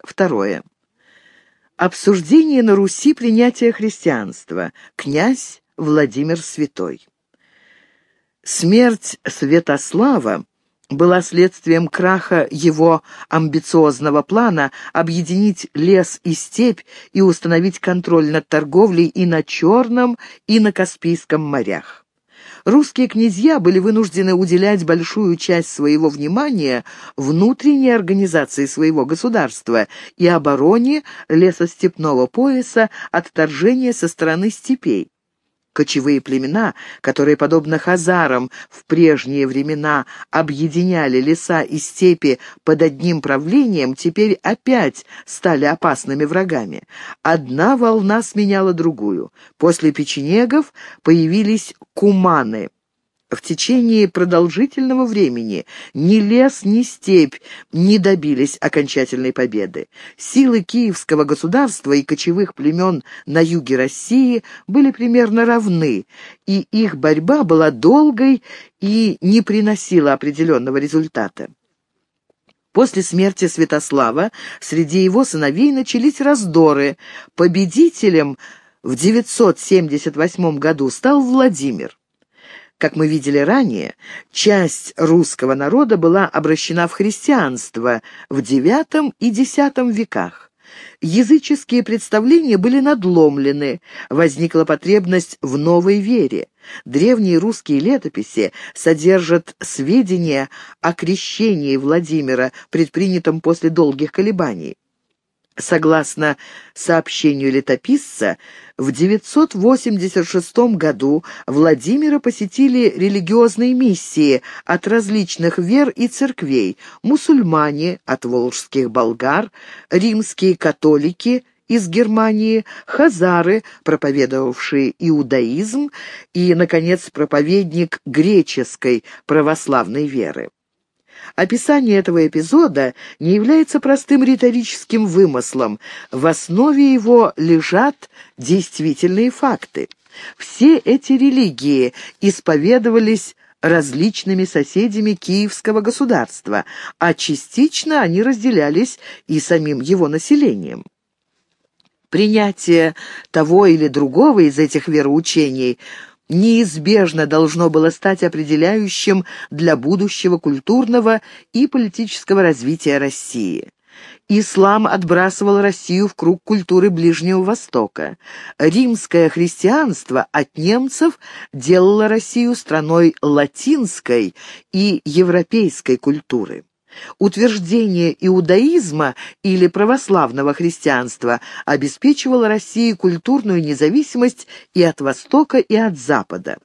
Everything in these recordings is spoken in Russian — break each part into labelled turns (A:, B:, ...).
A: Второе. Обсуждение на Руси принятия христианства. Князь Владимир Святой. Смерть Святослава была следствием краха его амбициозного плана объединить лес и степь и установить контроль над торговлей и на Черном, и на Каспийском морях. Русские князья были вынуждены уделять большую часть своего внимания внутренней организации своего государства и обороне лесостепного пояса от вторжения со стороны степей. Кочевые племена, которые, подобно хазарам, в прежние времена объединяли леса и степи под одним правлением, теперь опять стали опасными врагами. Одна волна сменяла другую. После печенегов появились куманы. В течение продолжительного времени ни лес, ни степь не добились окончательной победы. Силы киевского государства и кочевых племен на юге России были примерно равны, и их борьба была долгой и не приносила определенного результата. После смерти Святослава среди его сыновей начались раздоры. Победителем в 978 году стал Владимир. Как мы видели ранее, часть русского народа была обращена в христианство в IX и X веках. Языческие представления были надломлены, возникла потребность в новой вере. Древние русские летописи содержат сведения о крещении Владимира, предпринятом после долгих колебаний. Согласно сообщению летописца, в 986 году Владимира посетили религиозные миссии от различных вер и церквей, мусульмане от волжских болгар, римские католики из Германии, хазары, проповедовавшие иудаизм, и, наконец, проповедник греческой православной веры. Описание этого эпизода не является простым риторическим вымыслом. В основе его лежат действительные факты. Все эти религии исповедовались различными соседями Киевского государства, а частично они разделялись и самим его населением. Принятие того или другого из этих вероучений неизбежно должно было стать определяющим для будущего культурного и политического развития России. Ислам отбрасывал Россию в круг культуры Ближнего Востока. Римское христианство от немцев делало Россию страной латинской и европейской культуры. Утверждение иудаизма или православного христианства обеспечивало России культурную независимость и от Востока, и от Запада.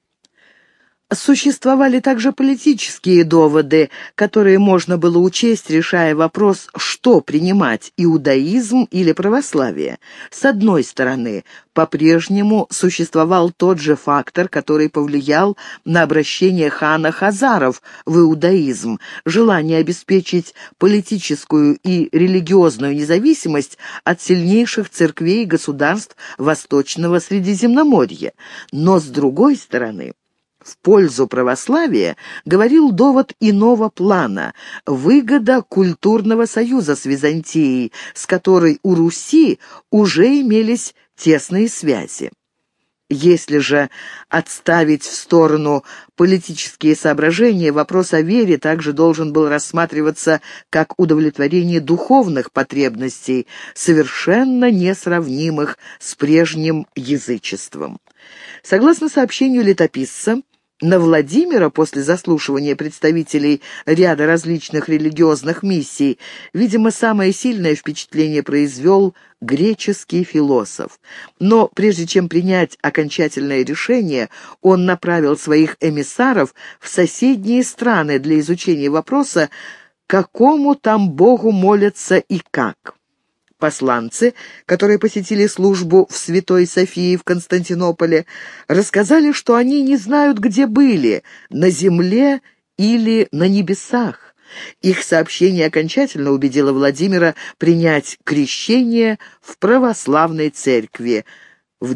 A: Существовали также политические доводы, которые можно было учесть, решая вопрос, что принимать, иудаизм или православие. С одной стороны, по-прежнему существовал тот же фактор, который повлиял на обращение хана хазаров в иудаизм, желание обеспечить политическую и религиозную независимость от сильнейших церквей и государств Восточного Средиземноморья. Но с другой стороны, в пользу православия говорил довод иного плана – выгода культурного союза с Византией, с которой у Руси уже имелись тесные связи. Если же отставить в сторону политические соображения, вопрос о вере также должен был рассматриваться как удовлетворение духовных потребностей, совершенно несравнимых с прежним язычеством. Согласно сообщению летописца, на Владимира после заслушивания представителей ряда различных религиозных миссий, видимо, самое сильное впечатление произвел греческий философ. Но прежде чем принять окончательное решение, он направил своих эмиссаров в соседние страны для изучения вопроса, какому там богу молятся и как. Посланцы, которые посетили службу в Святой Софии в Константинополе, рассказали, что они не знают, где были, на земле или на небесах. Их сообщение окончательно убедило Владимира принять крещение в православной церкви в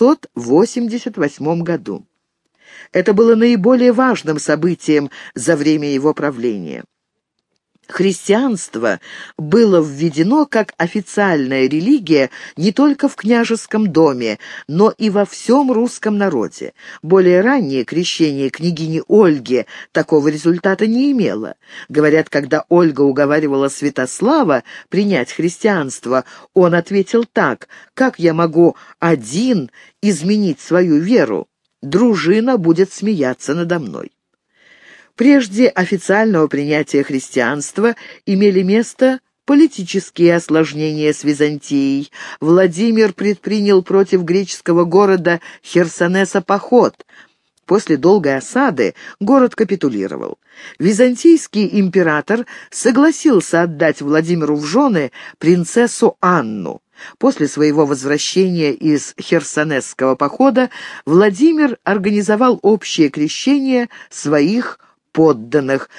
A: 988 году. Это было наиболее важным событием за время его правления. Христианство было введено как официальная религия не только в княжеском доме, но и во всем русском народе. Более раннее крещение княгини Ольги такого результата не имело. Говорят, когда Ольга уговаривала Святослава принять христианство, он ответил так: «Как я могу один изменить свою веру? Дружина будет смеяться надо мной». Прежде официального принятия христианства имели место политические осложнения с Византией. Владимир предпринял против греческого города Херсонеса поход. После долгой осады город капитулировал. Византийский император согласился отдать Владимиру в жены принцессу Анну. После своего возвращения из Херсонесского похода Владимир организовал общее крещение своих подданных.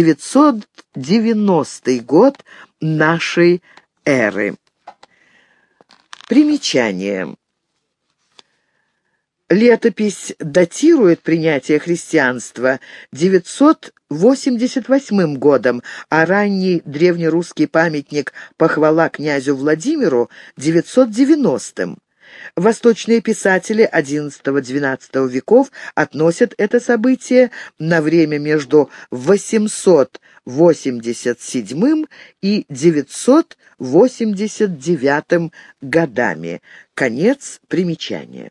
A: 990 год нашей эры. Примечание. Летопись датирует принятие христианства 988 годом, а ранний древнерусский памятник «Похвала князю Владимиру» 990-м. Восточные писатели XI-XII веков относят это событие на время между 887 и 989 годами. Конец примечания.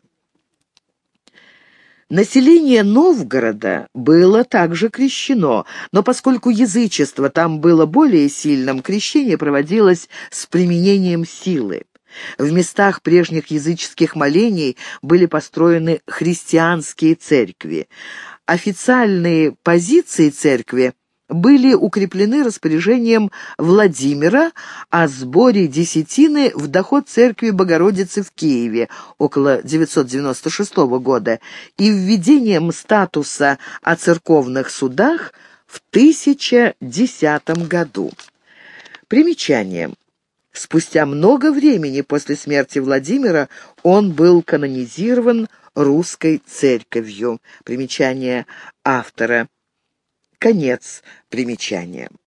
A: Население Новгорода было также крещено, но поскольку язычество там было более сильным, крещение проводилось с применением силы. В местах прежних языческих молений были построены христианские церкви. Официальные позиции церкви были укреплены распоряжением Владимира о сборе десятины в доход церкви Богородицы в Киеве около 996 года и введением статуса о церковных судах в 1010 году. Примечание. Спустя много времени после смерти Владимира он был канонизирован русской церковью. Примечание автора. Конец примечания.